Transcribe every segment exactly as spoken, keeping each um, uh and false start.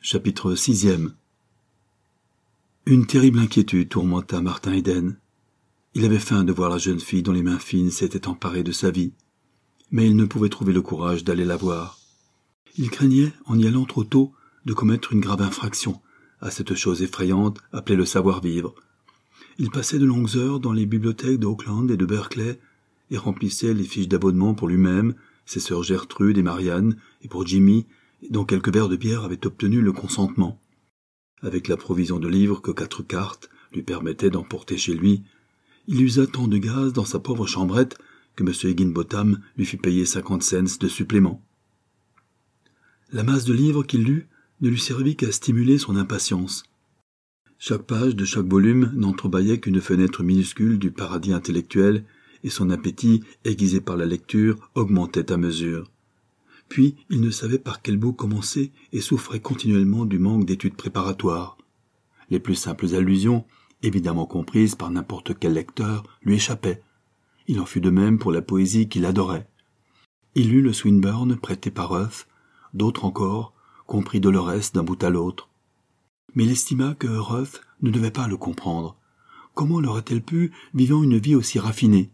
Chapitre sixième. Une terrible inquiétude tourmenta Martin Eden. Il avait faim de voir la jeune fille dont les mains fines s'étaient emparées de sa vie, mais il ne pouvait trouver le courage d'aller la voir. Il craignait, en y allant trop tôt, de commettre une grave infraction à cette chose effrayante appelée le savoir-vivre. Il passait de longues heures dans les bibliothèques de Auckland et de Berkeley et remplissait les fiches d'abonnement pour lui-même, ses sœurs Gertrude et Marianne, et pour Jimmy, dont quelques verres de bière avaient obtenu le consentement. Avec la provision de livres que quatre cartes lui permettaient d'emporter chez lui, il usa tant de gaz dans sa pauvre chambrette que M. Higginbotham lui fit payer cinquante cents de supplément. La masse de livres qu'il lut ne lui servit qu'à stimuler son impatience. Chaque page de chaque volume n'entrebâillait qu'une fenêtre minuscule du paradis intellectuel, et son appétit, aiguisé par la lecture, augmentait à mesure. Puis il ne savait par quel bout commencer et souffrait continuellement du manque d'études préparatoires. Les plus simples allusions, évidemment comprises par n'importe quel lecteur, lui échappaient. Il en fut de même pour la poésie qu'il adorait. Il lut le Swinburne prêté par Ruff, d'autres encore, compris Dolorès d'un bout à l'autre. Mais il estima que Ruff ne devait pas le comprendre. Comment l'aurait-elle pu, vivant une vie aussi raffinée?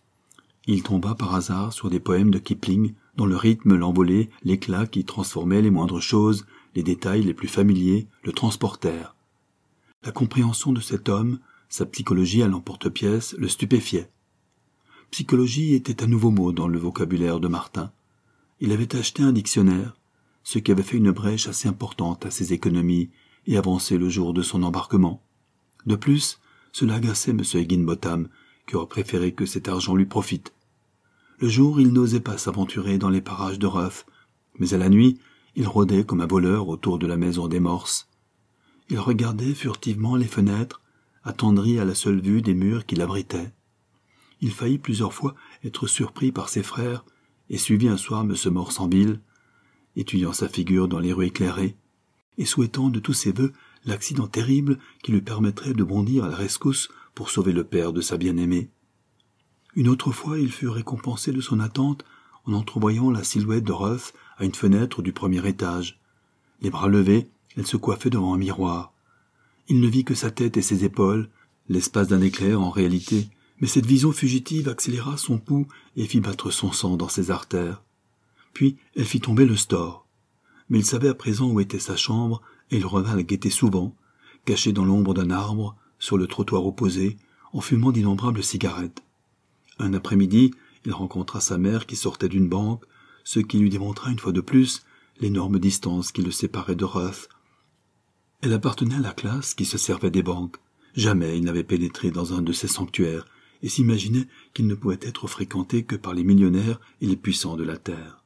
Il tomba par hasard sur des poèmes de Kipling, dont le rythme, l'envolée, l'éclat qui transformait les moindres choses, les détails les plus familiers, le transportèrent. La compréhension de cet homme, sa psychologie à l'emporte-pièce, le stupéfiait. Psychologie était un nouveau mot dans le vocabulaire de Martin. Il avait acheté un dictionnaire, ce qui avait fait une brèche assez importante à ses économies et avancé le jour de son embarquement. De plus, cela agaçait M. Higginbotham, qui aurait préféré que cet argent lui profite. Le jour, il n'osait pas s'aventurer dans les parages de Ruff, mais à la nuit, il rôdait comme un voleur autour de la maison des Morses. Il regardait furtivement les fenêtres, attendri à la seule vue des murs qui l'abritaient. Il faillit plusieurs fois être surpris par ses frères et suivi un soir M. Morse en ville, étudiant sa figure dans les rues éclairées, et souhaitant de tous ses vœux l'accident terrible qui lui permettrait de bondir à la rescousse pour sauver le père de sa bien-aimée. Une autre fois, il fut récompensé de son attente en entrevoyant la silhouette de Ruff à une fenêtre du premier étage. Les bras levés, elle se coiffait devant un miroir. Il ne vit que sa tête et ses épaules, l'espace d'un éclair en réalité, mais cette vision fugitive accéléra son pouls et fit battre son sang dans ses artères. Puis elle fit tomber le store. Mais il savait à présent où était sa chambre, et il revint la guetter souvent, caché dans l'ombre d'un arbre, sur le trottoir opposé, en fumant d'innombrables cigarettes. Un après-midi, il rencontra sa mère qui sortait d'une banque, ce qui lui démontra une fois de plus l'énorme distance qui le séparait de Ruff. Elle appartenait à la classe qui se servait des banques. Jamais il n'avait pénétré dans un de ces sanctuaires et s'imaginait qu'il ne pouvait être fréquenté que par les millionnaires et les puissants de la terre.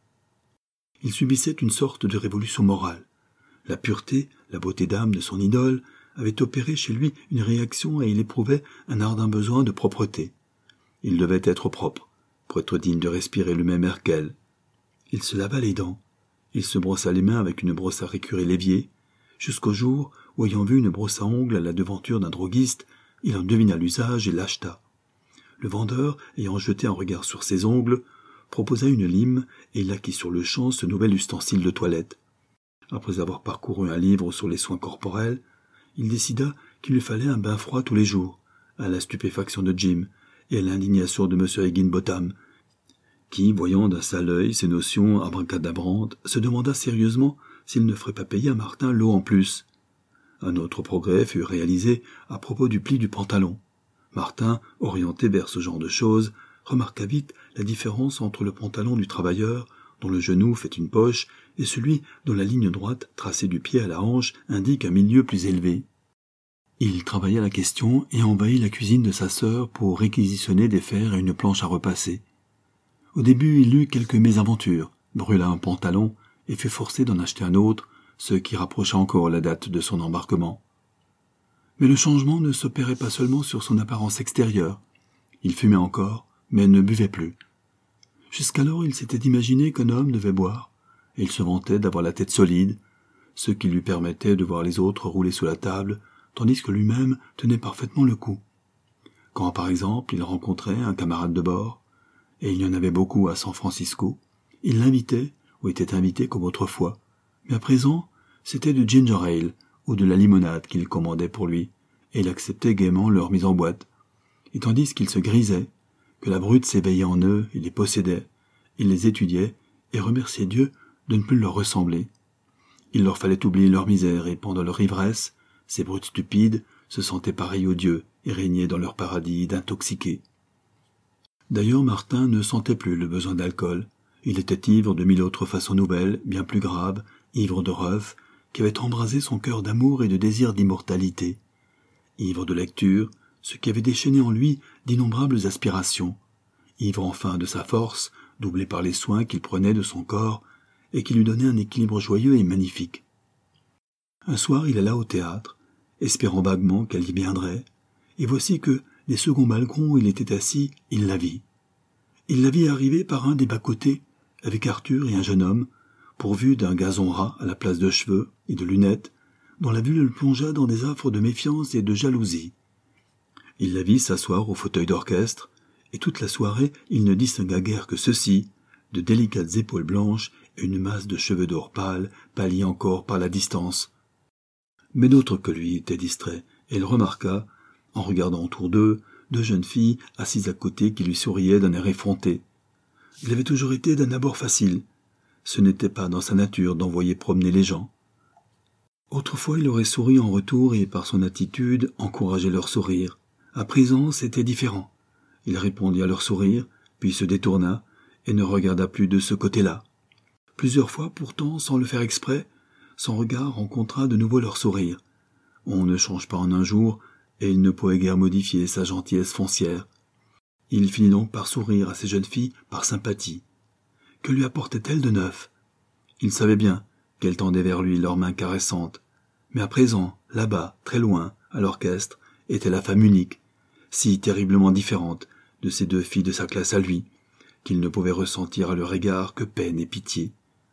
Il subissait une sorte de révolution morale. La pureté, la beauté d'âme de son idole avait opéré chez lui une réaction et il éprouvait un ardent besoin de propreté. Il devait être propre, pour être digne de respirer le même air qu'elle. Il se lava les dents, il se brossa les mains avec une brosse à récurer l'évier, jusqu'au jour où, ayant vu une brosse à ongles à la devanture d'un droguiste, il en devina l'usage et l'acheta. Le vendeur, ayant jeté un regard sur ses ongles, proposa une lime et il acquit sur le champ ce nouvel ustensile de toilette. Après avoir parcouru un livre sur les soins corporels, il décida qu'il lui fallait un bain froid tous les jours, à la stupéfaction de Jim, et à l'indignation de M. Higginbotham, qui, voyant d'un sale œil ces notions abracadabrantes, se demanda sérieusement s'il ne ferait pas payer à Martin l'eau en plus. Un autre progrès fut réalisé à propos du pli du pantalon. Martin, orienté vers ce genre de choses, remarqua vite la différence entre le pantalon du travailleur, dont le genou fait une poche, et celui dont la ligne droite, tracée du pied à la hanche, indique un milieu plus élevé. Il travailla la question et envahit la cuisine de sa sœur pour réquisitionner des fers et une planche à repasser. Au début, il eut quelques mésaventures, brûla un pantalon et fut forcé d'en acheter un autre, ce qui rapprocha encore la date de son embarquement. Mais le changement ne s'opérait pas seulement sur son apparence extérieure. Il fumait encore, mais ne buvait plus. Jusqu'alors, il s'était imaginé qu'un homme devait boire, et il se vantait d'avoir la tête solide, ce qui lui permettait de voir les autres rouler sous la table, tandis que lui-même tenait parfaitement le coup. Quand, par exemple, il rencontrait un camarade de bord, et il y en avait beaucoup à San Francisco, il l'invitait, ou était invité comme autrefois, mais à présent, C'était du ginger ale ou de la limonade qu'ils commandaient pour lui, et il acceptait gaiement leur mise en boîte. Et tandis qu'ils se grisaient, que la brute s'éveillait en eux et les possédait, il les étudiait et remerciait Dieu de ne plus leur ressembler. Il leur fallait oublier leur misère, et pendant leur ivresse, ces brutes stupides se sentaient pareils aux dieux et régnaient dans leur paradis d'intoxiqués. D'ailleurs, Martin ne sentait plus le besoin d'alcool. Il était ivre de mille autres façons nouvelles, bien plus graves, ivre de rêve, qui avaient embrasé son cœur d'amour et de désir d'immortalité. Ivre de lecture, ce qui avait déchaîné en lui d'innombrables aspirations. Ivre enfin de sa force, doublée par les soins qu'il prenait de son corps, et qui lui donnait un équilibre joyeux et magnifique. Un soir, il alla au théâtre, espérant vaguement qu'elle y viendrait, et voici que, des seconds balcons où il était assis, il la vit. Il la vit arriver par un des bas-côtés, avec Arthur et un jeune homme, pourvu d'un gazon ras à la place de cheveux et de lunettes, dont la vue le plongea dans des affres de méfiance et de jalousie. Il la vit s'asseoir au fauteuil d'orchestre, et toute la soirée il ne distingua guère que ceci, de délicates épaules blanches et une masse de cheveux d'or pâle, pâlis encore par la distance. Mais d'autres que lui étaient distraits, et il remarqua, en regardant autour d'eux, deux jeunes filles assises à côté qui lui souriaient d'un air effronté. Il avait toujours été d'un abord facile. Ce n'était pas dans sa nature d'envoyer promener les gens. Autrefois, il aurait souri en retour et, par son attitude, encouragé leur sourire. À présent, c'était différent. Il répondit à leur sourire, puis se détourna, et ne regarda plus de ce côté-là. Plusieurs fois, pourtant, sans le faire exprès, son regard rencontra de nouveau leur sourire. On ne change pas en un jour, et il ne pouvait guère modifier sa gentillesse foncière. Il finit donc par sourire à ces jeunes filles par sympathie. Que lui apportaient-elles de neuf? Il savait bien qu'elles tendaient vers lui leurs mains caressantes. Mais à présent, là-bas, très loin, à l'orchestre, était la femme unique, si terriblement différente de ces deux filles de sa classe à lui, qu'il ne pouvait ressentir à leur égard que peine et pitié.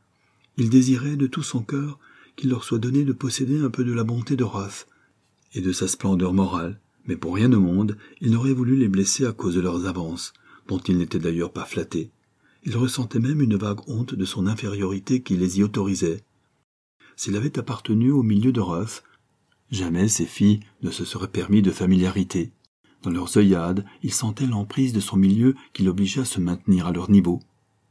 Il désirait de tout son cœur qu'il leur soit donné de posséder un peu de la bonté de Ruff et de sa splendeur morale, mais pour rien au monde, il n'aurait voulu les blesser à cause de leurs avances, dont il n'était d'ailleurs pas flatté. Il ressentait même une vague honte de son infériorité qui les y autorisait. S'il avait appartenu au milieu de Ruff, jamais ces filles ne se seraient permis de familiarité. Dans leurs œillades, il sentait l'emprise de son milieu qui l'obligeait à se maintenir à leur niveau.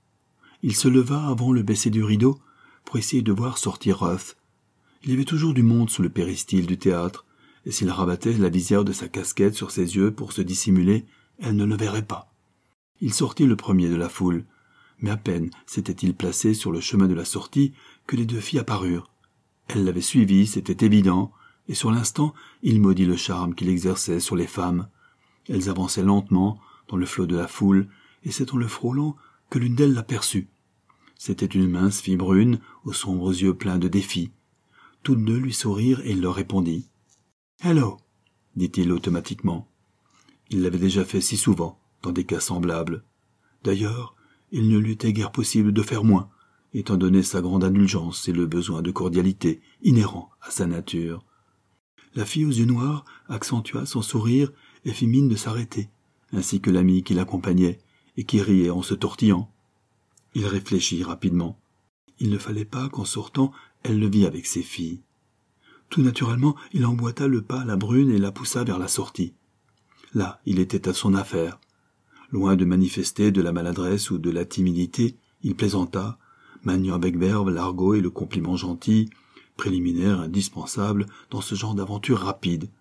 Il se leva avant le baisser du rideau pour essayer de voir sortir Ruff. Il y avait toujours du monde sous le péristyle du théâtre, et s'il rabattait la visière de sa casquette sur ses yeux pour se dissimuler, elle ne le verrait pas. Il sortit le premier de la foule, mais à peine s'était-il placé sur le chemin de la sortie que les deux filles apparurent. Elle l'avait suivi, c'était évident, et sur l'instant, il maudit le charme qu'il exerçait sur les femmes. Elles avançaient lentement dans le flot de la foule, et c'est en le frôlant que l'une d'elles l'aperçut. C'était une mince fille brune, aux sombres yeux pleins de défi. Toutes deux lui sourirent et il leur répondit. « Hello !» dit-il automatiquement. Il l'avait déjà fait si souvent, dans des cas semblables. D'ailleurs, il ne lui était guère possible de faire moins, étant donné sa grande indulgence et le besoin de cordialité inhérent à sa nature. La fille aux yeux noirs accentua son sourire et fit mine de s'arrêter, ainsi que l'ami qui l'accompagnait et qui riait en se tortillant. Il réfléchit rapidement. Il ne fallait pas qu'en sortant, elle le vît avec ses filles. Tout naturellement, il emboîta le pas à la brune et la poussa vers la sortie. Là, il était à son affaire. Loin de manifester de la maladresse ou de la timidité, il plaisanta, maniant avec verve l'argot et le compliment gentil, préliminaire indispensable dans ce genre d'aventure rapide.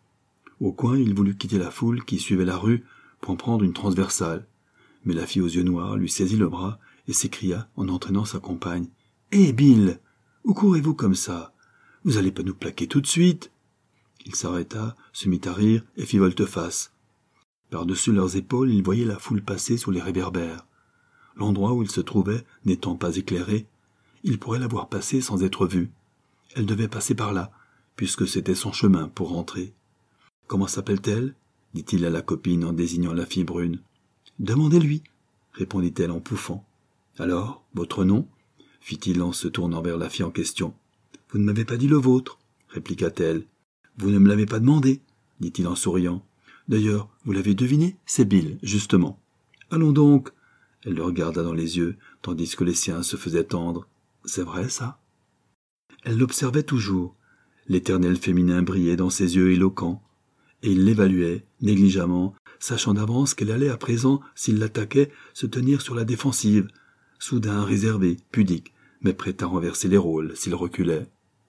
Au coin, il voulut quitter la foule qui suivait la rue pour en prendre une transversale, mais la fille aux yeux noirs lui saisit le bras et s'écria en entraînant sa compagne. « Hé, Bill, où courez-vous comme ça? Vous allez pas nous plaquer tout de suite ?» Il s'arrêta, se mit à rire et fit volte-face. Par-dessus leurs épaules, ils voyaient la foule passer sous les réverbères. L'endroit où ils se trouvaient n'étant pas éclairé, ils pourraient la voir passer sans être vus. Elle devait passer par là, puisque c'était son chemin pour rentrer. « Comment s'appelle-t-elle » dit-il à la copine en désignant la fille brune. « Demandez-lui » répondit-elle en pouffant. « Alors, votre nom » fit-il en se tournant vers la fille en question. « Vous ne m'avez pas dit le vôtre » répliqua-t-elle. « Vous ne me l'avez pas demandé » dit-il en souriant. « D'ailleurs, vous l'avez deviné, c'est Bill, justement. »« Allons donc » Elle le regarda dans les yeux, tandis que les siens se faisaient tendre. « C'est vrai, ça » Elle l'observait toujours. L'éternel féminin brillait dans ses yeux éloquents, et il l'évaluait, négligemment, sachant d'avance qu'elle allait à présent, s'il l'attaquait, se tenir sur la défensive, soudain réservée, pudique, mais prête à renverser les rôles s'il reculait.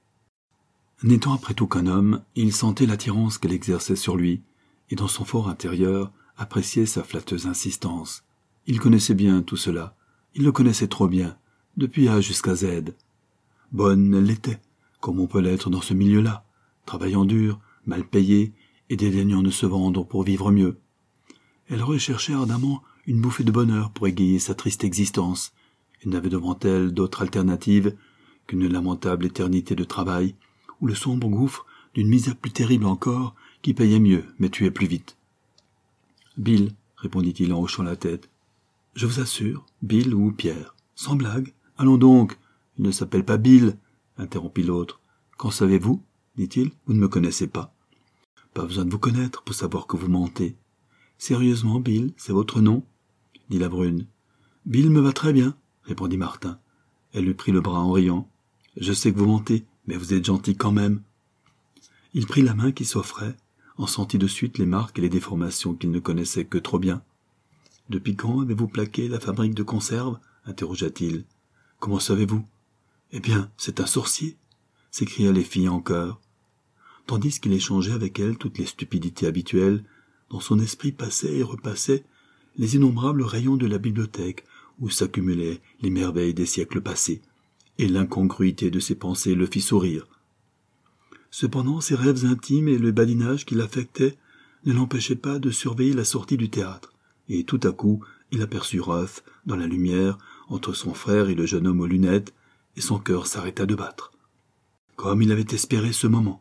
N'étant après tout qu'un homme, il sentait l'attirance qu'elle exerçait sur lui, et dans son fort intérieur, appréciait sa flatteuse insistance. Il connaissait bien tout cela, il le connaissait trop bien, depuis A jusqu'à Z. Bonne elle l'était, comme on peut l'être dans ce milieu-là, travaillant dur, mal payé, et dédaignant de se vendre pour vivre mieux. Elle recherchait ardemment une bouffée de bonheur pour égayer sa triste existence, et n'avait devant elle d'autre alternative qu'une lamentable éternité de travail, ou le sombre gouffre d'une misère plus terrible encore, qui payait mieux, mais tuait plus vite. « Bill, répondit-il en hochant la tête. « Je vous assure, Bill ou Pierre. Sans blague. Allons donc. Il ne s'appelle pas Bill, interrompit l'autre. Qu'en savez-vous, dit-il. Vous ne me connaissez pas. Pas besoin de vous connaître pour savoir que vous mentez. Sérieusement, Bill, c'est votre nom, dit la brune. Bill me va très bien, répondit Martin. Elle lui prit le bras en riant. Je sais que vous mentez, mais vous êtes gentil quand même. Il prit la main qui s'offrait, en sentit de suite les marques et les déformations qu'il ne connaissait que trop bien. Depuis quand avez-vous plaqué la fabrique de conserves? Interrogea-t-il. Comment savez-vous? Eh bien, c'est un sorcier, s'écria les filles en chœur. Tandis qu'il échangeait avec elles toutes les stupidités habituelles, dans son esprit passaient et repassaient les innombrables rayons de la bibliothèque où s'accumulaient les merveilles des siècles passés, et l'incongruité de ses pensées le fit sourire. Cependant, ses rêves intimes et le badinage qu'il affectait ne l'empêchaient pas de surveiller la sortie du théâtre, et tout à coup, il aperçut Ruff dans la lumière, entre son frère et le jeune homme aux lunettes, et son cœur s'arrêta de battre. Comme il avait espéré ce moment.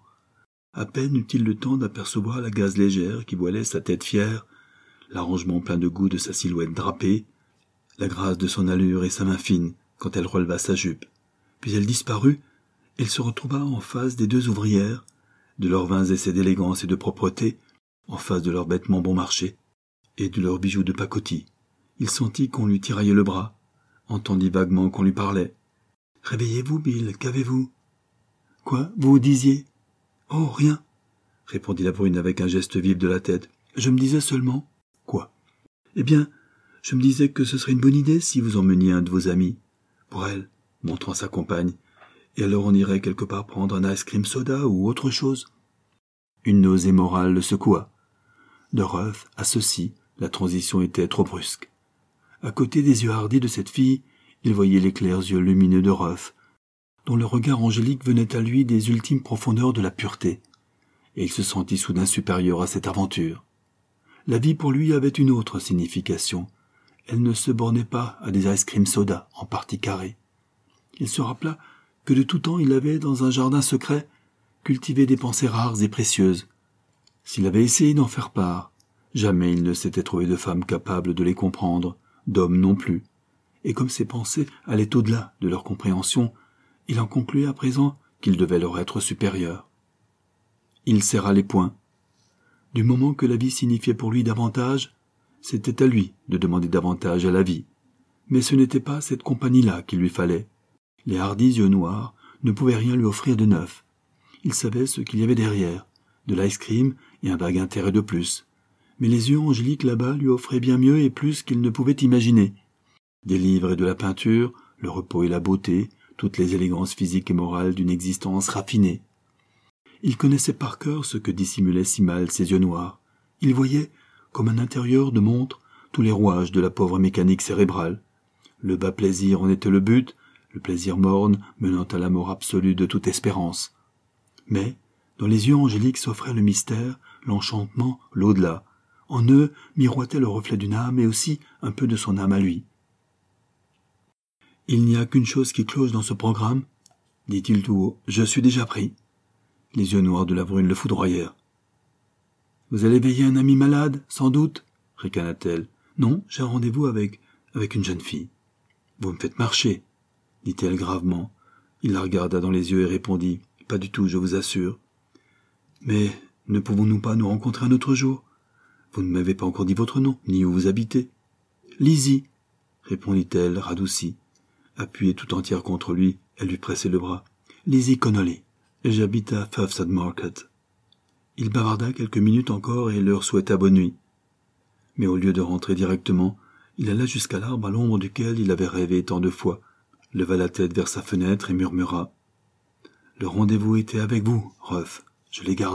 À peine eut-il le temps d'apercevoir la gaze légère qui voilait sa tête fière, l'arrangement plein de goût de sa silhouette drapée, la grâce de son allure et sa main fine quand elle releva sa jupe. Puis elle disparut, et il se retrouva en face des deux ouvrières, de leurs vains essais d'élégance et de propreté, en face de leurs vêtements bon marché, et de leurs bijoux de pacotille. Il sentit qu'on lui tiraillait le bras, entendit vaguement qu'on lui parlait. « Réveillez-vous, Bill, qu'avez-vous »« Quoi, vous disiez ?»« Oh, rien » répondit la brune avec un geste vif de la tête. « Je me disais seulement... »« Quoi ?»« Eh bien, je me disais que ce serait une bonne idée si vous emmeniez un de vos amis. Pour elle, montrant sa compagne. Et alors on irait quelque part prendre un ice cream soda ou autre chose. » Une nausée morale le secoua. De Ruff à ceci, la transition était trop brusque. À côté des yeux hardis de cette fille, il voyait les clairs yeux lumineux de Ruff, dont le regard angélique venait à lui des ultimes profondeurs de la pureté, et il se sentit soudain supérieur à cette aventure. La vie pour lui avait une autre signification. Elle ne se bornait pas à des ice cream soda en partie carrés. Il se rappela que de tout temps il avait, dans un jardin secret, cultivé des pensées rares et précieuses. S'il avait essayé d'en faire part, jamais il ne s'était trouvé de femme capable de les comprendre, d'homme non plus. Et comme ses pensées allaient au-delà de leur compréhension, il en concluait à présent qu'il devait leur être supérieur. Il serra les poings. Du moment que la vie signifiait pour lui davantage, c'était à lui de demander davantage à la vie. Mais ce n'était pas cette compagnie-là qu'il lui fallait. Les hardis yeux noirs ne pouvaient rien lui offrir de neuf. Il savait ce qu'il y avait derrière, de l'ice cream et un vague intérêt de plus. Mais les yeux angéliques là-bas lui offraient bien mieux et plus qu'il ne pouvait imaginer. Des livres et de la peinture, le repos et la beauté, toutes les élégances physiques et morales d'une existence raffinée. Il connaissait par cœur ce que dissimulaient si mal ses yeux noirs. Il voyait, comme un intérieur de montre, tous les rouages de la pauvre mécanique cérébrale. Le bas plaisir en était le but, le plaisir morne menant à la mort absolue de toute espérance. Mais, dans les yeux angéliques s'offrait le mystère, l'enchantement, l'au-delà. En eux miroitait le reflet d'une âme et aussi un peu de son âme à lui. « Il n'y a qu'une chose qui cloche dans ce programme, dit-il tout haut. Je suis déjà pris. Les yeux noirs de la brune le foudroyèrent. « Vous allez veiller un ami malade, sans doute » ricana-t-elle. « Non, j'ai un rendez-vous avec, avec une jeune fille. »« Vous me faites marcher » dit-elle gravement. Il la regarda dans les yeux et répondit. « Pas du tout, je vous assure. »« Mais ne pouvons-nous pas nous rencontrer un autre jour? Vous ne m'avez pas encore dit votre nom, ni où vous habitez. »« Lizzie, » répondit-elle, radoucie. Appuyée tout entière contre lui, elle lui pressait le bras. Lizzie Connolly, et j'habite à Fafsad Market. Il bavarda quelques minutes encore et leur souhaita bonne nuit. Mais au lieu de rentrer directement, il alla jusqu'à l'arbre à l'ombre duquel il avait rêvé tant de fois, leva la tête vers sa fenêtre et murmura « Le rendez-vous était avec vous, Ruff, je l'ai gardé. »